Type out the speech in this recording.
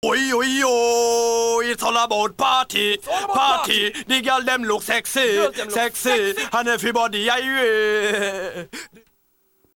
Oi, oi, oi, it's all about party, party. The girl them look sexy, Girls them look sexy, sexy. and everybody, yeah, yeah.